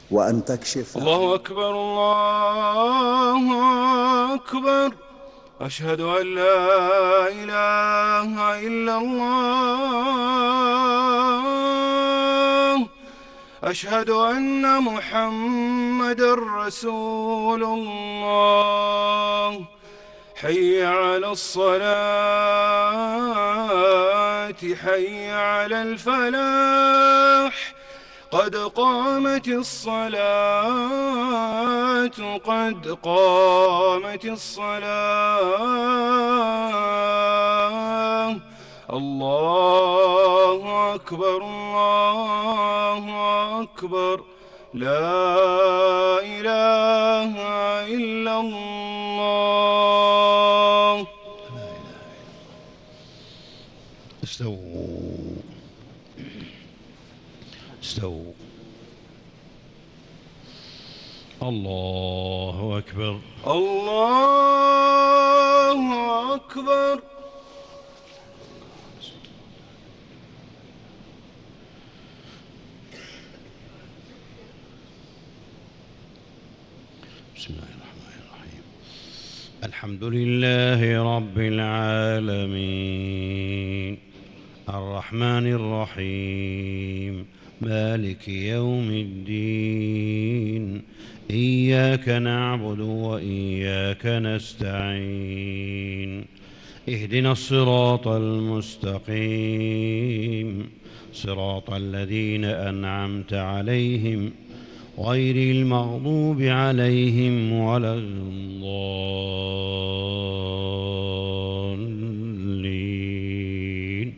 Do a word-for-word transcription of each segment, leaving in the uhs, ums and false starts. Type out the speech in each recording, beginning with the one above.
وأن تكشف الله أكبر الله أكبر. أشهد أن لا إله إلا الله. أشهد أن محمدًا رسول الله. حي على الصلاة حي على الفلاح. قد قامت الصلاة قد قامت الصلاة. الله أكبر الله أكبر. لا إله إلا الله. استووا استووا. الله أكبر الله أكبر. بسم الله الرحمن الرحيم. الحمد لله رب العالمين الرحمن الرحيم مالك يوم الدين. إياك نعبد وإياك نستعين. اهدنا الصراط المستقيم صراط الذين أنعمت عليهم غير المغضوب عليهم ولا الضالين.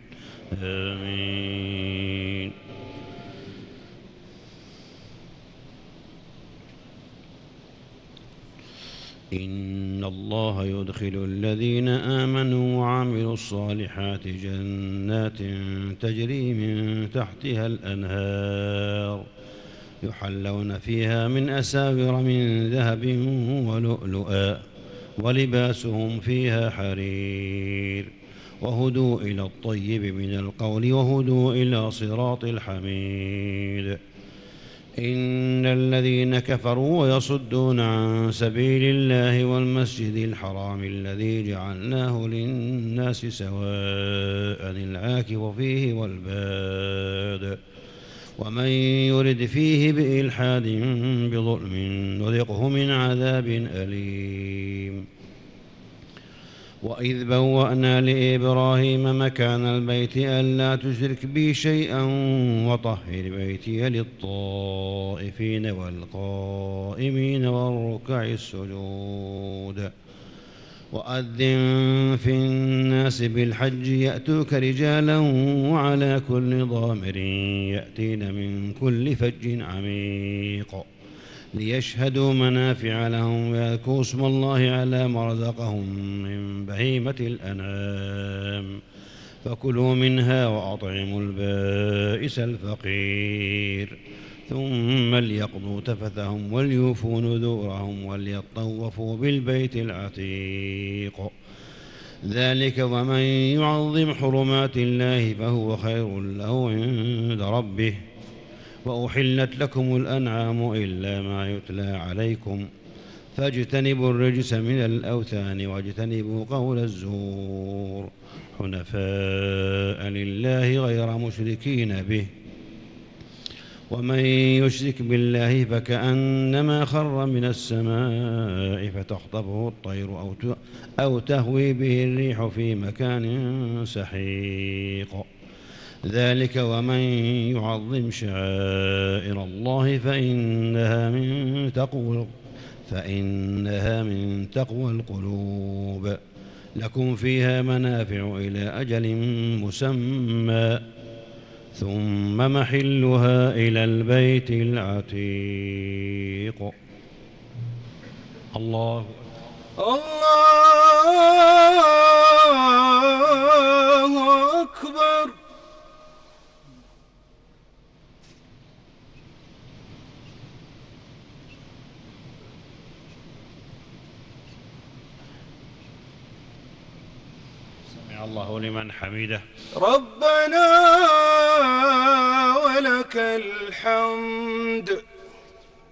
آمين. إن الله يدخل الذين آمنوا وعملوا الصالحات جنات تجري من تحتها الأنهار يحلون فيها من أساور من ذهب ولؤلؤا ولباسهم فيها حرير وهدوا إلى الطيب من القول وهدوا إلى صراط الحميد. إن الذين كفروا ويصدون عن سبيل الله والمسجد الحرام الذي جعلناه للناس سواء العاكف فيه والباد ومن يرد فيه بإلحاد بظلم نذقه من عذاب أليم. وإذ بوأنا لإبراهيم مكان البيت ألا تشرك بي شيئا وطهر بيتي للطائفين والقائمين والركع السجود. وأذن في الناس بالحج يأتوك رجالا وعلى كل ضامر يأتين من كل فج عميق ليشهدوا منافع لهم ويذكروا اسم الله على ما رزقهم من بهيمة الأنعام فكلوا منها وأطعموا البائس الفقير ثم ليقضوا تفثهم وليوفوا نذورهم وليطوفوا بالبيت العتيق. ذلك ومن يعظم حرمات الله فهو خير له عند ربه. وأحلت لكم الأنعام إلا ما يتلى عليكم فاجتنبوا الرجس من الأوثان واجتنبوا قول الزور حنفاء لله غير مشركين به. ومن يشرك بالله فكأنما خر من السماء فتخطفه الطير أو تهوي به الريح في مكان سحيق. ذلك ومن يعظم شعائر الله فإنها من تقوى فإنها من تقوى القلوب. لكم فيها منافع إلى أجل مسمى ثم محلها إلى البيت العتيق. الله الله أكبر. سمع الله لمن حمده. ربنا ولك الحمد.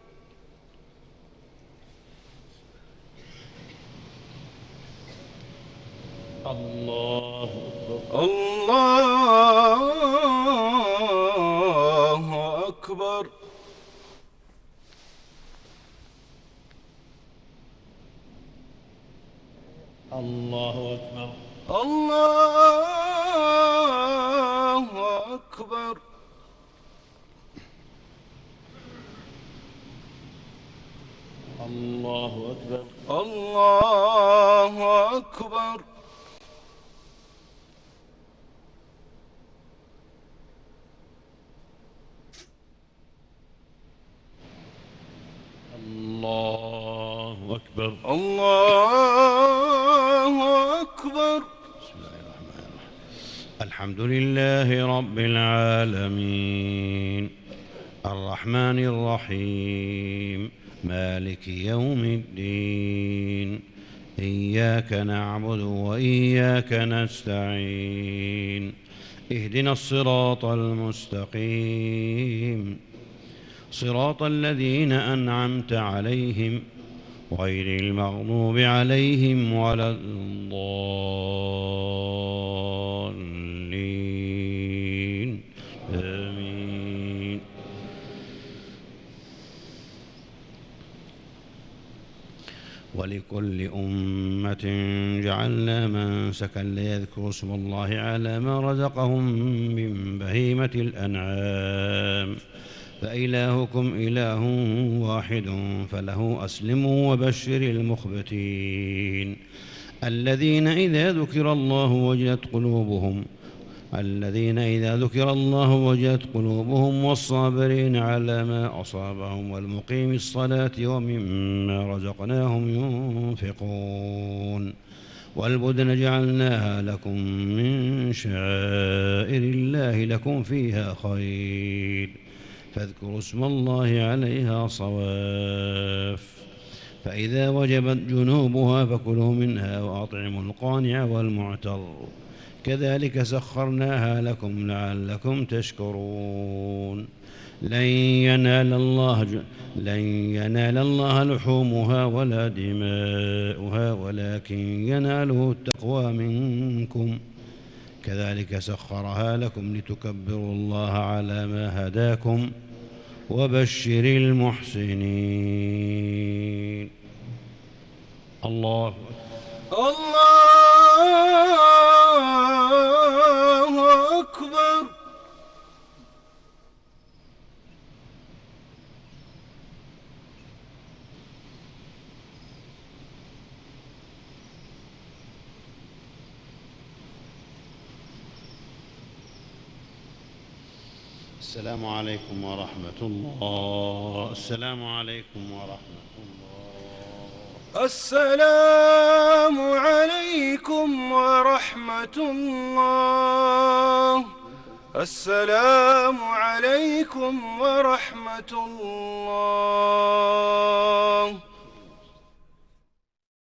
أكبر الله أكبر الله أكبر الله أكبر الله أكبر الله أكبر الله أكبر بسم الله الرحمن الرحيم الحمد لله رب العالمين الرحمن الرحيم مالك يوم الدين إياك نعبد وإياك نستعين اهدنا الصراط المستقيم صراط الذين أنعمت عليهم غير المغضوب عليهم ولا الضالين آمين ولكل أمة جعلنا منسكا ليذكروا اسم الله على ما رزقهم من بهيمة الأنعام فإلهكم إله واحد فله أسلموا وبشر المخبتين الذين إذا ذكر الله وجلت قلوبهم الذين إذا ذكر الله وجلت قلوبهم والصابرين على ما أصابهم والمقيم الصلاة ومما رزقناهم ينفقون والبدن جعلناها لكم من شعائر الله لكم فيها خير فاذكروا اسم الله عليها صواف فإذا وجبت جنوبها فكلوا منها وأطعموا القانع والمعتر كذلك سخرناها لكم لعلكم تشكرون لن ينال الله ج... لن ينال الله لحومها ولا دماؤها ولكن يناله التقوى منكم كذلك سخرها لكم لتكبروا الله على ما هداكم وبشر المحسنين الله الله أكبر السلام عليكم ورحمة الله السلام عليكم ورحمة الله السلام عليكم ورحمة الله السلام عليكم ورحمة الله